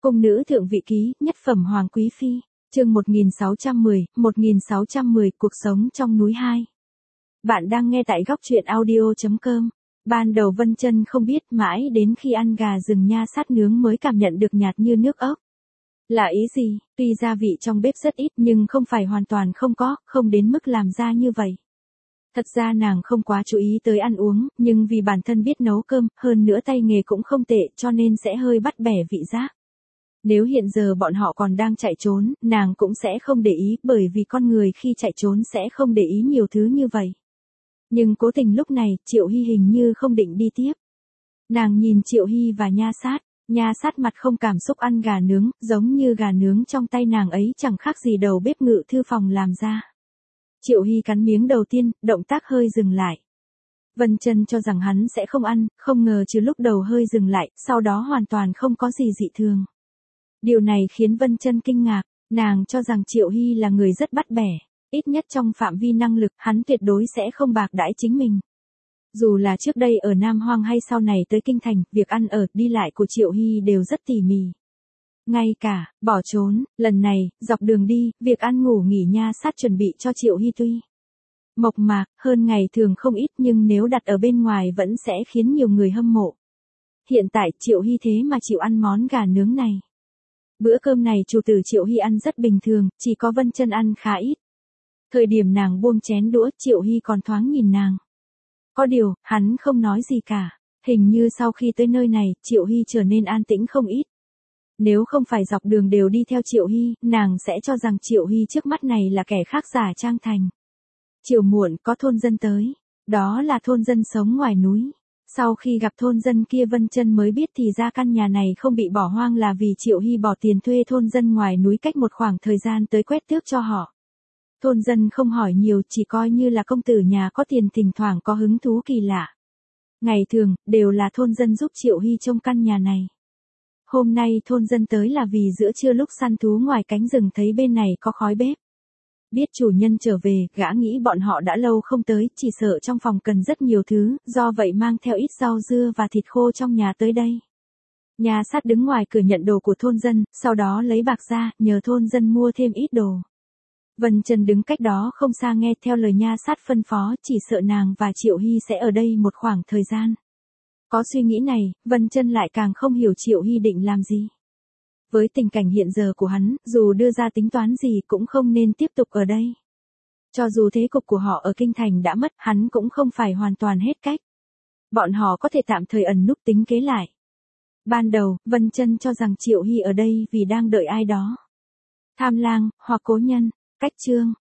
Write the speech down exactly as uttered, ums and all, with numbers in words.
Cung nữ thượng vị ký, nhất phẩm hoàng quý phi, chương một nghìn sáu trăm mười, một nghìn sáu trăm mười, cuộc sống trong núi hai. Bạn đang nghe tại góc truyện audio chấm com. Ban đầu Vân Chân không biết, mãi đến khi ăn gà rừng nha sát nướng mới cảm nhận được nhạt như nước ốc. Là ý gì? Tuy gia vị trong bếp rất ít nhưng không phải hoàn toàn không có, không đến mức làm ra như vậy. Thật ra nàng không quá chú ý tới ăn uống, nhưng vì bản thân biết nấu cơm, hơn nữa tay nghề cũng không tệ cho nên sẽ hơi bắt bẻ vị giác. Nếu hiện giờ bọn họ còn đang chạy trốn, nàng cũng sẽ không để ý, bởi vì con người khi chạy trốn sẽ không để ý nhiều thứ như vậy. Nhưng cố tình lúc này, Triệu Hy hình như không định đi tiếp. Nàng nhìn Triệu Hy và Nha Sát, Nha Sát mặt không cảm xúc ăn gà nướng, giống như gà nướng trong tay nàng ấy chẳng khác gì đầu bếp ngự thư phòng làm ra. Triệu Hy cắn miếng đầu tiên, động tác hơi dừng lại. Vân Chân cho rằng hắn sẽ không ăn, không ngờ chứ lúc đầu hơi dừng lại, sau đó hoàn toàn không có gì dị thường. Điều này khiến Vân Chân kinh ngạc, nàng cho rằng Triệu Hy là người rất bắt bẻ, ít nhất trong phạm vi năng lực, hắn tuyệt đối sẽ không bạc đãi chính mình. Dù là trước đây ở Nam Hoang hay sau này tới Kinh Thành, việc ăn ở, đi lại của Triệu Hy đều rất tỉ mỉ. Ngay cả, bỏ trốn, lần này, dọc đường đi, việc ăn ngủ nghỉ Nha Sát chuẩn bị cho Triệu Hy tuy mộc mạc, hơn ngày thường không ít nhưng nếu đặt ở bên ngoài vẫn sẽ khiến nhiều người hâm mộ. Hiện tại Triệu Hy thế mà chịu ăn món gà nướng này. Bữa cơm này chủ tử Triệu Hy ăn rất bình thường, chỉ có Vân Chân ăn khá ít. Thời điểm nàng buông chén đũa, Triệu Hy còn thoáng nhìn nàng. Có điều, hắn không nói gì cả. Hình như sau khi tới nơi này, Triệu Hy trở nên an tĩnh không ít. Nếu không phải dọc đường đều đi theo Triệu Hy, nàng sẽ cho rằng Triệu Hy trước mắt này là kẻ khác giả trang thành. Chiều muộn có thôn dân tới. Đó là thôn dân sống ngoài núi. Sau khi gặp thôn dân kia Vân Chân mới biết thì ra căn nhà này không bị bỏ hoang là vì Triệu Hy bỏ tiền thuê thôn dân ngoài núi cách một khoảng thời gian tới quét tước cho họ. Thôn dân không hỏi nhiều, chỉ coi như là công tử nhà có tiền thỉnh thoảng có hứng thú kỳ lạ. Ngày thường, đều là thôn dân giúp Triệu Hy trông căn nhà này. Hôm nay thôn dân tới là vì giữa trưa lúc săn thú ngoài cánh rừng thấy bên này có khói bếp. Biết chủ nhân trở về, gã nghĩ bọn họ đã lâu không tới, chỉ sợ trong phòng cần rất nhiều thứ, do vậy mang theo ít rau dưa và thịt khô trong nhà tới đây. Nha Sát đứng ngoài cửa nhận đồ của thôn dân, sau đó lấy bạc ra, nhờ thôn dân mua thêm ít đồ. Vân Chân đứng cách đó không xa nghe theo lời Nha Sát phân phó, chỉ sợ nàng và Triệu Hy sẽ ở đây một khoảng thời gian. Có suy nghĩ này, Vân Chân lại càng không hiểu Triệu Hy định làm gì. Với tình cảnh hiện giờ của hắn, dù đưa ra tính toán gì cũng không nên tiếp tục ở đây. Cho dù thế cục của họ ở Kinh Thành đã mất, hắn cũng không phải hoàn toàn hết cách. Bọn họ có thể tạm thời ẩn núp tính kế lại. Ban đầu, Vân Chân cho rằng Triệu Hy ở đây vì đang đợi ai đó. Tham lang, hoặc cố nhân, cách chương.